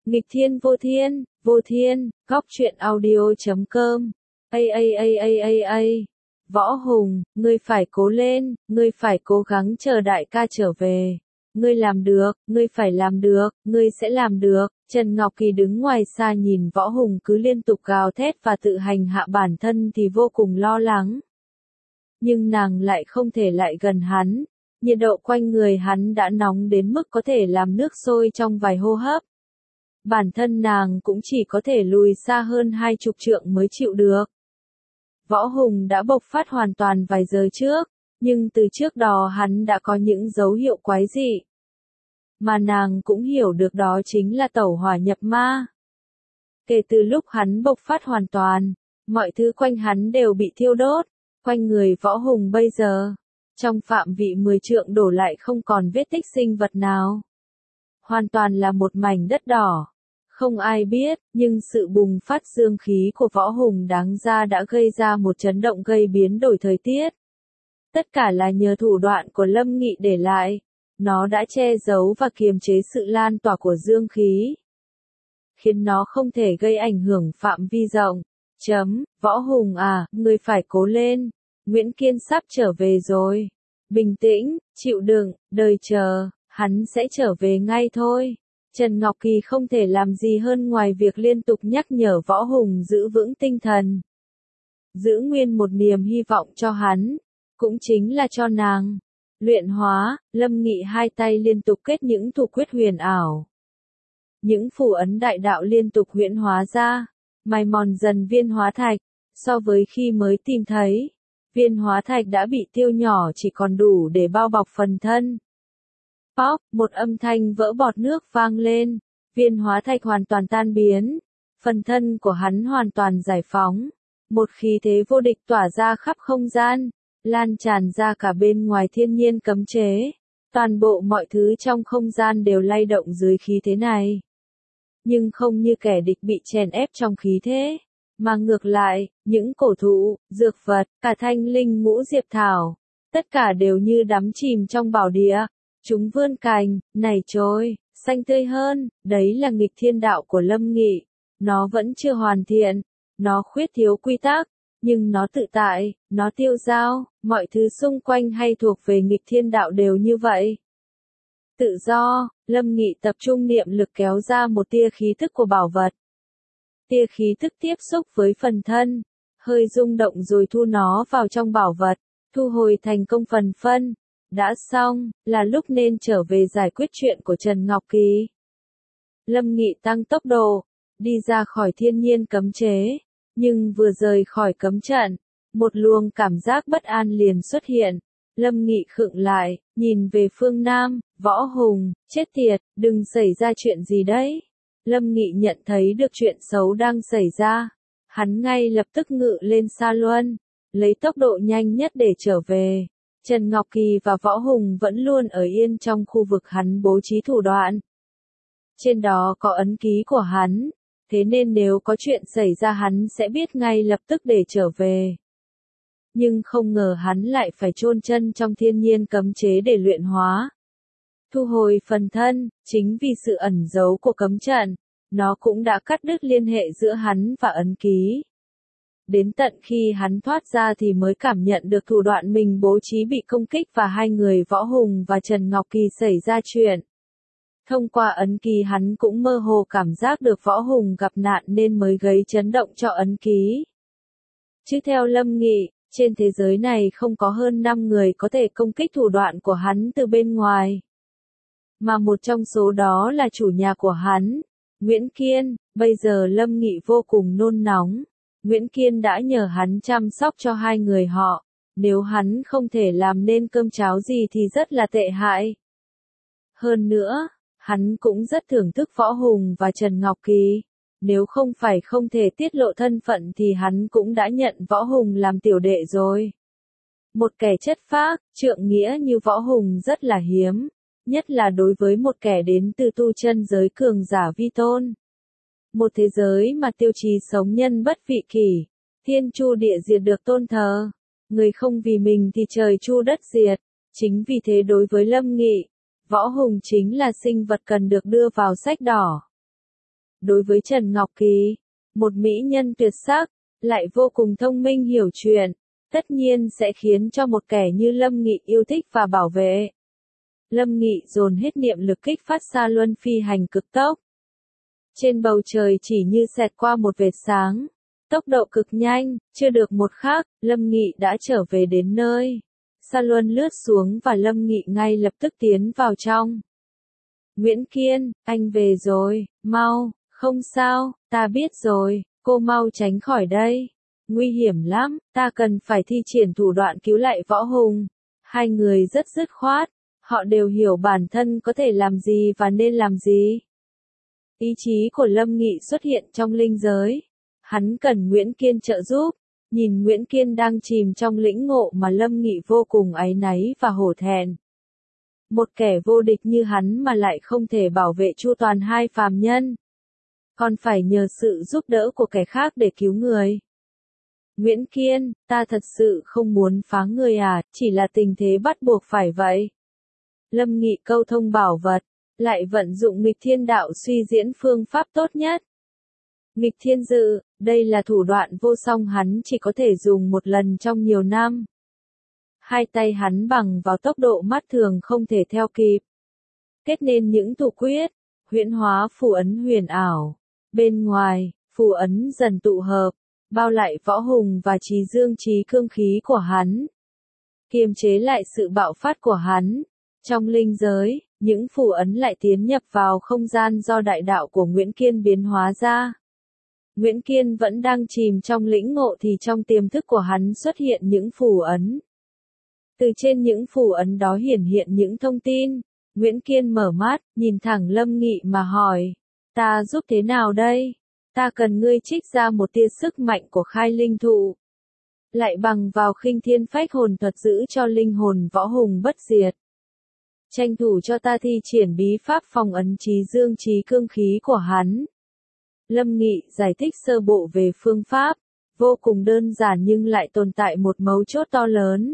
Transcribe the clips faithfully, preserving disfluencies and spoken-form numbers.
Nghịch thiên vô thiên, vô thiên, góc truyện audio chấm com. A a a a a a. Võ Hùng, ngươi phải cố lên, ngươi phải cố gắng chờ đại ca trở về. Ngươi làm được, ngươi phải làm được, ngươi sẽ làm được. Trần Ngọc Kỳ đứng ngoài xa nhìn Võ Hùng cứ liên tục gào thét và tự hành hạ bản thân thì vô cùng lo lắng. Nhưng nàng lại không thể lại gần hắn. Nhiệt độ quanh người hắn đã nóng đến mức có thể làm nước sôi trong vài hô hấp. Bản thân nàng cũng chỉ có thể lùi xa hơn hai chục trượng mới chịu được. Võ Hùng đã bộc phát hoàn toàn vài giờ trước, nhưng từ trước đó hắn đã có những dấu hiệu quái dị. Mà nàng cũng hiểu được đó chính là tẩu hỏa nhập ma. Kể từ lúc hắn bộc phát hoàn toàn, mọi thứ quanh hắn đều bị thiêu đốt, quanh người Võ Hùng bây giờ, trong phạm vị mười trượng đổ lại không còn vết tích sinh vật nào. Hoàn toàn là một mảnh đất đỏ. Không ai biết, nhưng sự bùng phát dương khí của Võ Hùng đáng ra đã gây ra một chấn động gây biến đổi thời tiết. Tất cả là nhờ thủ đoạn của Lâm Nghị để lại. Nó đã che giấu và kiềm chế sự lan tỏa của dương khí, khiến nó không thể gây ảnh hưởng phạm vi rộng. Chấm, Võ Hùng à, ngươi phải cố lên. Nguyễn Kiên sắp trở về rồi. Bình tĩnh, chịu đựng, đời chờ, hắn sẽ trở về ngay thôi. Trần Ngọc Kỳ không thể làm gì hơn ngoài việc liên tục nhắc nhở Võ Hùng giữ vững tinh thần. Giữ nguyên một niềm hy vọng cho hắn, cũng chính là cho nàng. Luyện hóa, Lâm Nghị hai tay liên tục kết những thủ quyết huyền ảo. Những phù ấn đại đạo liên tục huyễn hóa ra, mài mòn dần viên hóa thạch. So với khi mới tìm thấy, viên hóa thạch đã bị tiêu nhỏ chỉ còn đủ để bao bọc phần thân. Pop, một âm thanh vỡ bọt nước vang lên, viên hóa thạch hoàn toàn tan biến, phần thân của hắn hoàn toàn giải phóng, một khí thế vô địch tỏa ra khắp không gian, lan tràn ra cả bên ngoài thiên nhiên cấm chế, toàn bộ mọi thứ trong không gian đều lay động dưới khí thế này. Nhưng không như kẻ địch bị chèn ép trong khí thế, mà ngược lại, những cổ thụ, dược vật, cả thanh linh ngũ diệp thảo, tất cả đều như đắm chìm trong bảo địa. Chúng vươn cành, nảy trôi, xanh tươi hơn, đấy là nghịch thiên đạo của Lâm Nghị. Nó vẫn chưa hoàn thiện, nó khuyết thiếu quy tắc, nhưng nó tự tại, nó tiêu dao, mọi thứ xung quanh hay thuộc về nghịch thiên đạo đều như vậy. Tự do, Lâm Nghị tập trung niệm lực kéo ra một tia khí thức của bảo vật. Tia khí thức tiếp xúc với phần thân, hơi rung động rồi thu nó vào trong bảo vật, thu hồi thành công phần phân. Đã xong, là lúc nên trở về giải quyết chuyện của Trần Ngọc Kỳ. Lâm Nghị tăng tốc độ, đi ra khỏi thiên nhiên cấm chế, nhưng vừa rời khỏi cấm trận, một luồng cảm giác bất an liền xuất hiện. Lâm Nghị khựng lại, nhìn về phương Nam, Võ Hùng, chết tiệt, đừng xảy ra chuyện gì đấy. Lâm Nghị nhận thấy được chuyện xấu đang xảy ra. Hắn ngay lập tức ngự lên Sa Luân, lấy tốc độ nhanh nhất để trở về. Trần Ngọc Kỳ và Võ Hùng vẫn luôn ở yên trong khu vực hắn bố trí thủ đoạn. Trên đó có ấn ký của hắn, thế nên nếu có chuyện xảy ra hắn sẽ biết ngay lập tức để trở về. Nhưng không ngờ hắn lại phải chôn chân trong thiên nhiên cấm chế để luyện hóa. Thu hồi phần thân, chính vì sự ẩn giấu của cấm trận, nó cũng đã cắt đứt liên hệ giữa hắn và ấn ký. Đến tận khi hắn thoát ra thì mới cảm nhận được thủ đoạn mình bố trí bị công kích và hai người Võ Hùng và Trần Ngọc Kỳ xảy ra chuyện. Thông qua ấn ký hắn cũng mơ hồ cảm giác được Võ Hùng gặp nạn nên mới gây chấn động cho ấn ký. Chứ theo Lâm Nghị, trên thế giới này không có hơn năm người có thể công kích thủ đoạn của hắn từ bên ngoài. Mà một trong số đó là chủ nhà của hắn, Nguyễn Kiên. Bây giờ Lâm Nghị vô cùng nôn nóng. Nguyễn Kiên đã nhờ hắn chăm sóc cho hai người họ, nếu hắn không thể làm nên cơm cháo gì thì rất là tệ hại. Hơn nữa, hắn cũng rất thưởng thức Võ Hùng và Trần Ngọc Kỳ, nếu không phải không thể tiết lộ thân phận thì hắn cũng đã nhận Võ Hùng làm tiểu đệ rồi. Một kẻ chất phác, trượng nghĩa như Võ Hùng rất là hiếm, nhất là đối với một kẻ đến từ tu chân giới cường giả vi tôn. Một thế giới mà tiêu chí sống nhân bất vị kỷ, thiên chu địa diệt được tôn thờ, người không vì mình thì trời chu đất diệt. Chính vì thế đối với Lâm Nghị, Võ Hùng chính là sinh vật cần được đưa vào sách đỏ. Đối với Trần Ngọc Kỳ, một mỹ nhân tuyệt sắc, lại vô cùng thông minh hiểu chuyện, tất nhiên sẽ khiến cho một kẻ như Lâm Nghị yêu thích và bảo vệ. Lâm Nghị dồn hết niệm lực kích phát Sa Luân phi hành cực tốc. Trên bầu trời chỉ như xẹt qua một vệt sáng, tốc độ cực nhanh, chưa được một khắc, Lâm Nghị đã trở về đến nơi. Sa Luân lướt xuống và Lâm Nghị ngay lập tức tiến vào trong. Nguyễn Kiên, anh về rồi, mau, không sao, ta biết rồi, cô mau tránh khỏi đây. Nguy hiểm lắm, ta cần phải thi triển thủ đoạn cứu lại Võ Hùng. Hai người rất dứt khoát, họ đều hiểu bản thân có thể làm gì và nên làm gì. Ý chí của Lâm Nghị xuất hiện trong linh giới. Hắn cần Nguyễn Kiên trợ giúp. Nhìn Nguyễn Kiên đang chìm trong lĩnh ngộ mà Lâm Nghị vô cùng áy náy và hổ thẹn. Một kẻ vô địch như hắn mà lại không thể bảo vệ chu toàn hai phàm nhân. Còn phải nhờ sự giúp đỡ của kẻ khác để cứu người. Nguyễn Kiên, ta thật sự không muốn phá người à, chỉ là tình thế bắt buộc phải vậy. Lâm Nghị câu thông bảo vật, lại vận dụng nghịch thiên đạo suy diễn phương pháp tốt nhất. Nghịch thiên dự, đây là thủ đoạn vô song hắn chỉ có thể dùng một lần trong nhiều năm. Hai tay hắn bằng vào tốc độ mắt thường không thể theo kịp. Kết nên những thủ quyết, huyễn hóa phù ấn huyền ảo. Bên ngoài, phù ấn dần tụ hợp, bao lại Võ Hùng và trí dương trí cương khí của hắn. Kiềm chế lại sự bạo phát của hắn. Trong linh giới, những phù ấn lại tiến nhập vào không gian do đại đạo của Nguyễn Kiên biến hóa ra. Nguyễn Kiên vẫn đang chìm trong lĩnh ngộ thì trong tiềm thức của hắn xuất hiện những phù ấn. Từ trên những phù ấn đó hiển hiện những thông tin. Nguyễn Kiên mở mắt, nhìn thẳng Lâm Nghị mà hỏi. Ta giúp thế nào đây? Ta cần ngươi trích ra một tia sức mạnh của khai linh thụ. Lại bằng vào khinh thiên phách hồn thuật giữ cho linh hồn Võ Hùng bất diệt. Tranh thủ cho ta thi triển bí pháp phong ấn trí dương trí cương khí của hắn. Lâm Nghị giải thích sơ bộ về phương pháp, vô cùng đơn giản nhưng lại tồn tại một mấu chốt to lớn.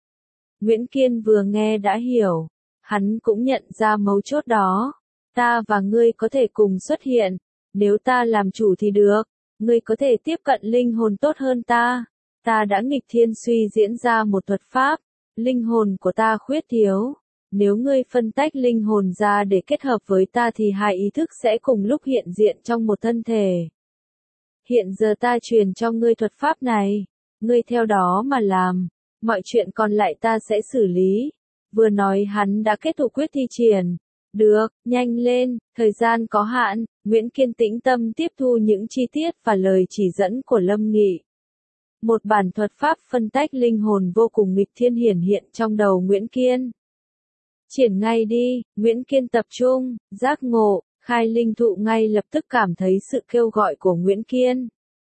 Nguyễn Kiên vừa nghe đã hiểu, hắn cũng nhận ra mấu chốt đó. Ta và ngươi có thể cùng xuất hiện, nếu ta làm chủ thì được, ngươi có thể tiếp cận linh hồn tốt hơn ta. Ta đã nghịch thiên suy diễn ra một thuật pháp, linh hồn của ta khuyết thiếu. Nếu ngươi phân tách linh hồn ra để kết hợp với ta thì hai ý thức sẽ cùng lúc hiện diện trong một thân thể. Hiện giờ ta truyền cho ngươi thuật pháp này, ngươi theo đó mà làm, mọi chuyện còn lại ta sẽ xử lý. Vừa nói hắn đã kết thủ quyết thi triển. Được, nhanh lên, thời gian có hạn, Nguyễn Kiên tĩnh tâm tiếp thu những chi tiết và lời chỉ dẫn của Lâm Nghị. Một bản thuật pháp phân tách linh hồn vô cùng nghịch thiên hiển hiện trong đầu Nguyễn Kiên. Triển ngay đi, Nguyễn Kiên tập trung, giác ngộ, khai linh thụ ngay lập tức cảm thấy sự kêu gọi của Nguyễn Kiên.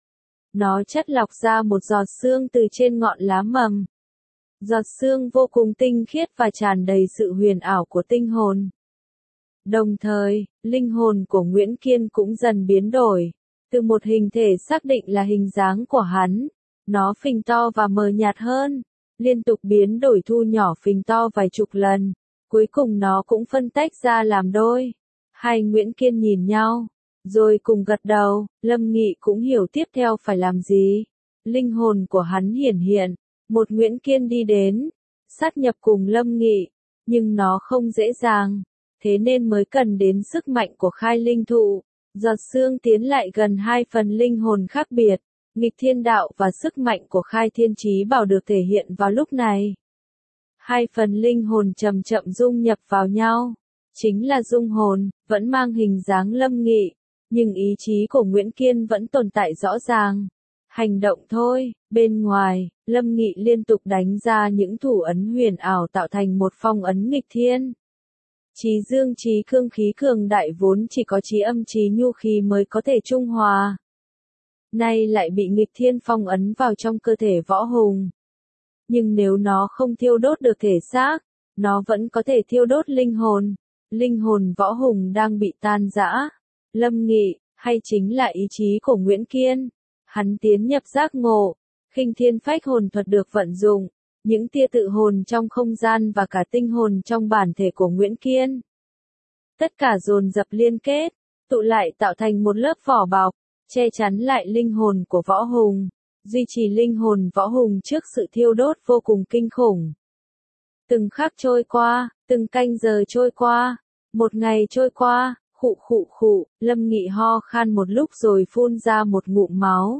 Nó chất lọc ra một giọt sương từ trên ngọn lá mầm. Giọt sương vô cùng tinh khiết và tràn đầy sự huyền ảo của tinh hồn. Đồng thời, linh hồn của Nguyễn Kiên cũng dần biến đổi. Từ một hình thể xác định là hình dáng của hắn, nó phình to và mờ nhạt hơn, liên tục biến đổi thu nhỏ phình to vài chục lần. Cuối cùng nó cũng phân tách ra làm đôi. Hai Nguyễn Kiên nhìn nhau, rồi cùng gật đầu. Lâm Nghị cũng hiểu tiếp theo phải làm gì. Linh hồn của hắn hiển hiện, một Nguyễn Kiên đi đến, sát nhập cùng Lâm Nghị, nhưng nó không dễ dàng, thế nên mới cần đến sức mạnh của khai linh thụ. Giọt sương tiến lại gần hai phần linh hồn khác biệt, nghịch thiên đạo và sức mạnh của khai thiên chí bảo được thể hiện vào lúc này. Hai phần linh hồn chậm chậm dung nhập vào nhau, chính là dung hồn, vẫn mang hình dáng Lâm Nghị, nhưng ý chí của Nguyễn Kiên vẫn tồn tại rõ ràng. Hành động thôi, bên ngoài, Lâm Nghị liên tục đánh ra những thủ ấn huyền ảo tạo thành một phong ấn nghịch thiên. Chí dương chí cương khí cường đại vốn chỉ có chí âm chí nhu khí mới có thể trung hòa. Nay lại bị nghịch thiên phong ấn vào trong cơ thể Võ Hùng. Nhưng nếu nó không thiêu đốt được thể xác, nó vẫn có thể thiêu đốt linh hồn. Linh hồn Võ Hùng đang bị tan rã. Lâm Nghị, hay chính là ý chí của Nguyễn Kiên. Hắn tiến nhập giác ngộ, khinh thiên phách hồn thuật được vận dụng, những tia tự hồn trong không gian và cả tinh hồn trong bản thể của Nguyễn Kiên. Tất cả dồn dập liên kết, tụ lại tạo thành một lớp vỏ bọc, che chắn lại linh hồn của Võ Hùng, duy trì linh hồn Võ Hùng trước sự thiêu đốt vô cùng kinh khủng. Từng khắc trôi qua, từng canh giờ trôi qua, một ngày trôi qua, khụ khụ khụ, Lâm Nghị ho khan một lúc rồi phun ra một ngụm máu.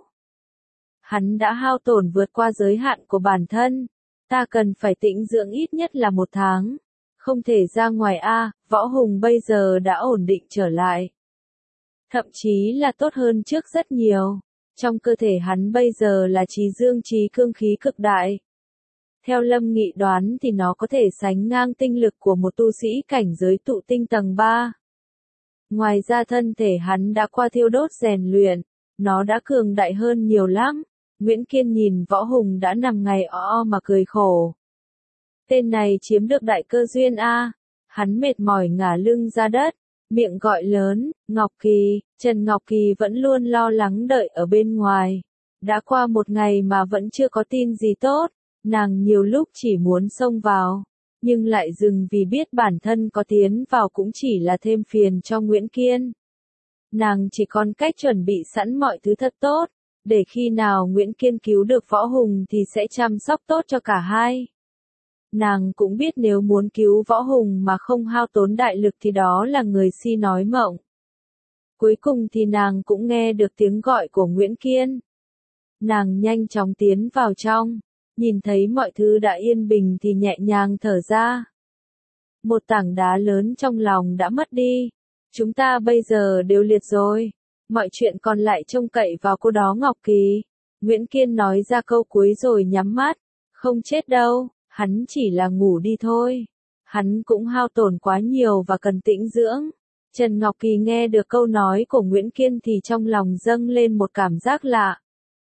Hắn đã hao tổn vượt qua giới hạn của bản thân, ta cần phải tĩnh dưỡng ít nhất là một tháng, không thể ra ngoài a. Võ Hùng bây giờ đã ổn định trở lại. Thậm chí là tốt hơn trước rất nhiều, trong cơ thể hắn bây giờ là trí dương trí cương khí cực đại. Theo Lâm Nghị đoán thì nó có thể sánh ngang tinh lực của một tu sĩ cảnh giới tụ tinh tầng ba. Ngoài ra thân thể hắn đã qua thiêu đốt rèn luyện, nó đã cường đại hơn nhiều lắm. Nguyễn Kiên nhìn Võ Hùng đã nằm ngày o o mà cười khổ. Tên này chiếm được đại cơ duyên a. Hắn mệt mỏi ngả lưng ra đất, miệng gọi lớn, Ngọc Kỳ. Trần Ngọc Kỳ vẫn luôn lo lắng đợi ở bên ngoài. Đã qua một ngày mà vẫn chưa có tin gì tốt, nàng nhiều lúc chỉ muốn xông vào, nhưng lại dừng vì biết bản thân có tiến vào cũng chỉ là thêm phiền cho Nguyễn Kiên. Nàng chỉ còn cách chuẩn bị sẵn mọi thứ thật tốt, để khi nào Nguyễn Kiên cứu được Võ Hùng thì sẽ chăm sóc tốt cho cả hai. Nàng cũng biết nếu muốn cứu Võ Hùng mà không hao tốn đại lực thì đó là người si nói mộng. Cuối cùng thì nàng cũng nghe được tiếng gọi của Nguyễn Kiên. Nàng nhanh chóng tiến vào trong, nhìn thấy mọi thứ đã yên bình thì nhẹ nhàng thở ra. Một tảng đá lớn trong lòng đã mất đi. Chúng ta bây giờ đều liệt rồi. Mọi chuyện còn lại trông cậy vào cô đó Ngọc Kỳ. Nguyễn Kiên nói ra câu cuối rồi nhắm mắt. Không chết đâu, hắn chỉ là ngủ đi thôi. Hắn cũng hao tổn quá nhiều và cần tĩnh dưỡng. Trần Ngọc Kỳ nghe được câu nói của Nguyễn Kiên thì trong lòng dâng lên một cảm giác lạ.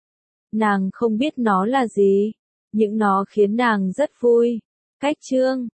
Nàng không biết nó là gì, nhưng nó khiến nàng rất vui. Cách chương